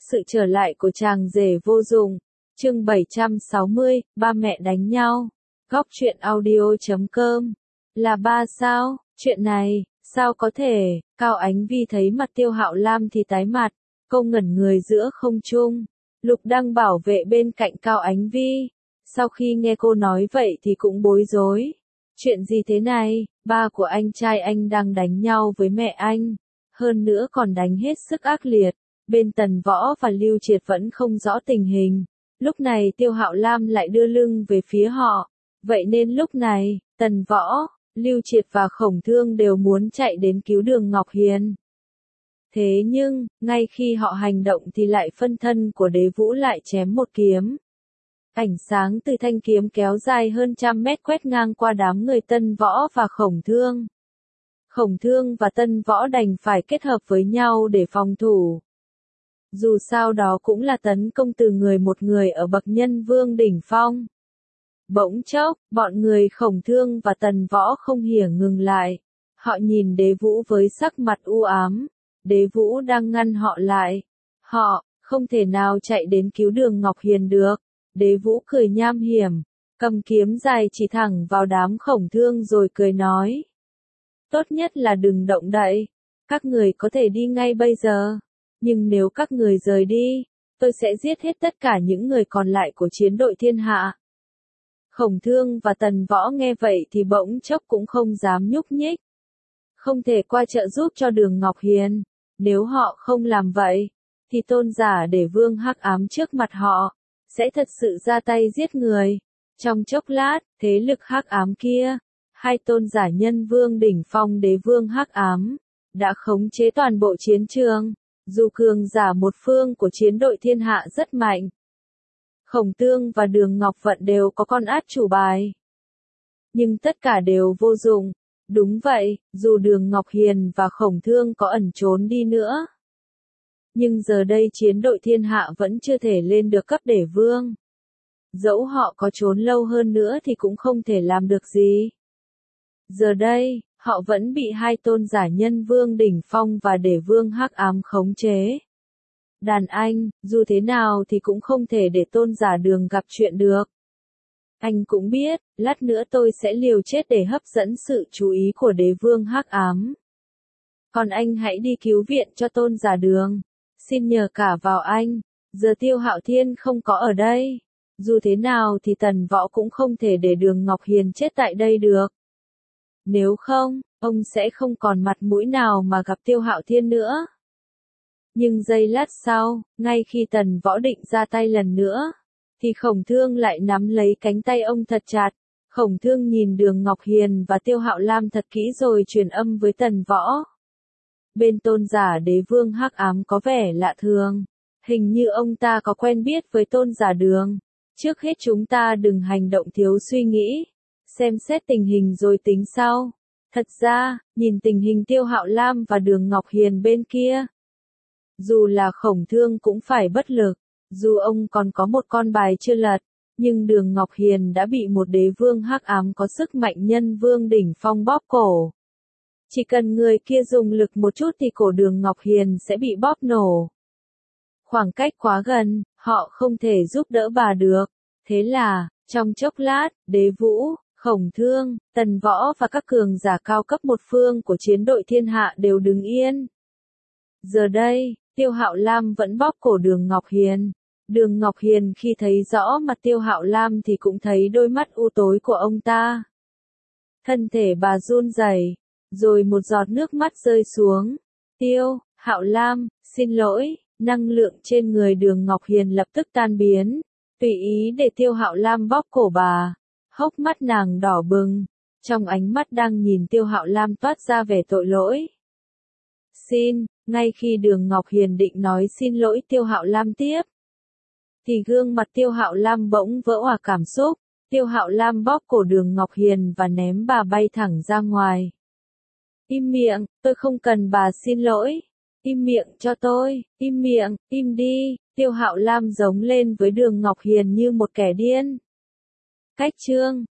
Sự trở lại của chàng rể vô dụng. Chương 760, ba mẹ đánh nhau. Góc truyện audio.com. Là ba sao? Chuyện này, sao có thể? Cao Ánh Vi thấy mặt Tiêu Hạo Lam thì tái mặt, cô ngẩn người giữa không trung. Lục đang bảo vệ bên cạnh Cao Ánh Vi. Sau khi nghe cô nói vậy thì cũng bối rối. Chuyện gì thế này? Ba của anh trai anh đang đánh nhau với mẹ anh. Hơn nữa còn đánh hết sức ác liệt. Bên Tần Võ và Lưu Triệt vẫn không rõ tình hình. Lúc này Tiêu Hạo Lam lại đưa lưng về phía họ. Vậy nên lúc này, Tần Võ, Lưu Triệt và Khổng Thương đều muốn chạy đến cứu Đường Ngọc Hiền. Thế nhưng, ngay khi họ hành động thì lại phân thân của Đế Vũ lại chém một kiếm. Ánh sáng từ thanh kiếm kéo dài hơn 100 mét quét ngang qua đám người Tân Võ và Khổng Thương. Khổng Thương và Tân Võ đành phải kết hợp với nhau để phòng thủ. Dù sao đó cũng là tấn công từ một người ở bậc nhân vương đỉnh phong. Bỗng chốc, bọn người Khổng Thương và Tần Võ không hỉa ngừng lại. Họ nhìn Đế Vũ với sắc mặt u ám. Đế Vũ đang ngăn họ lại. Họ không thể nào chạy đến cứu Đường Ngọc Hiền được. Đế Vũ cười nham hiểm, cầm kiếm dài chỉ thẳng vào đám Khổng Thương rồi cười nói. Tốt nhất là đừng động đậy. Các người có thể đi ngay bây giờ. Nhưng nếu các người rời đi, tôi sẽ giết hết tất cả những người còn lại của chiến đội thiên hạ. Khổng Thương và Tần Võ nghe vậy thì bỗng chốc cũng không dám nhúc nhích. Không thể qua trợ giúp cho Đường Ngọc Hiền. Nếu họ không làm vậy, thì tôn giả Đế Vương hắc ám trước mặt họ sẽ thật sự ra tay giết người. Trong chốc lát, thế lực hắc ám kia, hai tôn giả nhân vương đỉnh phong Đế Vương hắc ám đã khống chế toàn bộ chiến trường. Dù cường giả một phương của chiến đội thiên hạ rất mạnh, Khổng Thương và Đường Ngọc Vận đều có con át chủ bài. Nhưng tất cả đều vô dụng. Đúng vậy, dù Đường Ngọc Hiền và Khổng Thương có ẩn trốn đi nữa. Nhưng giờ đây chiến đội thiên hạ vẫn chưa thể lên được cấp Đế Vương. Dẫu họ có trốn lâu hơn nữa thì cũng không thể làm được gì. Giờ đây, họ vẫn bị hai tôn giả nhân vương đỉnh phong và Đế Vương hắc ám khống chế. Đàn anh, dù thế nào thì cũng không thể để tôn giả Đường gặp chuyện được. Anh cũng biết, lát nữa tôi sẽ liều chết để hấp dẫn sự chú ý của Đế Vương hắc ám. Còn anh hãy đi cứu viện cho tôn giả Đường. Xin nhờ cả vào anh. Giờ Tiêu Hạo Thiên không có ở đây. Dù thế nào thì Tần Võ cũng không thể để Đường Ngọc Hiền chết tại đây được. Nếu không, ông sẽ không còn mặt mũi nào mà gặp Tiêu Hạo Thiên nữa. Nhưng giây lát sau, ngay khi Tần Võ định ra tay lần nữa, thì Khổng Thương lại nắm lấy cánh tay ông thật chặt. Khổng Thương nhìn Đường Ngọc Hiền và Tiêu Hạo Lam thật kỹ rồi truyền âm với Tần Võ. Bên tôn giả Đế Vương hắc ám có vẻ lạ thường. Hình như ông ta có quen biết với tôn giả Đường. Trước hết chúng ta đừng hành động thiếu suy nghĩ. Xem xét tình hình rồi tính sau. Thật ra, nhìn tình hình Tiêu Hạo Lam và Đường Ngọc Hiền bên kia, dù là Khổng Thương cũng phải bất lực. Dù ông còn có một con bài chưa lật, nhưng Đường Ngọc Hiền đã bị một Đế Vương hắc ám có sức mạnh nhân vương đỉnh phong bóp cổ. Chỉ cần người kia dùng lực một chút thì cổ Đường Ngọc Hiền sẽ bị bóp nổ. Khoảng cách quá gần, họ không thể giúp đỡ bà được. Thế là, trong chốc lát, Đế Vũ, Khổng Thương, Tần Võ và các cường giả cao cấp một phương của chiến đội thiên hạ đều đứng yên. Giờ đây, Tiêu Hạo Lam vẫn bóp cổ Đường Ngọc Hiền. Đường Ngọc Hiền khi thấy rõ mặt Tiêu Hạo Lam thì cũng thấy đôi mắt u tối của ông ta. Thân thể bà run rẩy, rồi một giọt nước mắt rơi xuống. Tiêu Hạo Lam, xin lỗi. Năng lượng trên người Đường Ngọc Hiền lập tức tan biến, tùy ý để Tiêu Hạo Lam bóp cổ bà. Hốc mắt nàng đỏ bừng, trong ánh mắt đang nhìn Tiêu Hạo Lam toát ra vẻ tội lỗi. Ngay khi Đường Ngọc Hiền định nói xin lỗi Tiêu Hạo Lam tiếp, thì gương mặt Tiêu Hạo Lam bỗng vỡ òa cảm xúc. Tiêu Hạo Lam bóp cổ Đường Ngọc Hiền và ném bà bay thẳng ra ngoài. Im miệng, tôi không cần bà xin lỗi. Im miệng cho tôi, im miệng, im đi. Tiêu Hạo Lam giống lên với Đường Ngọc Hiền như một kẻ điên. Cách chương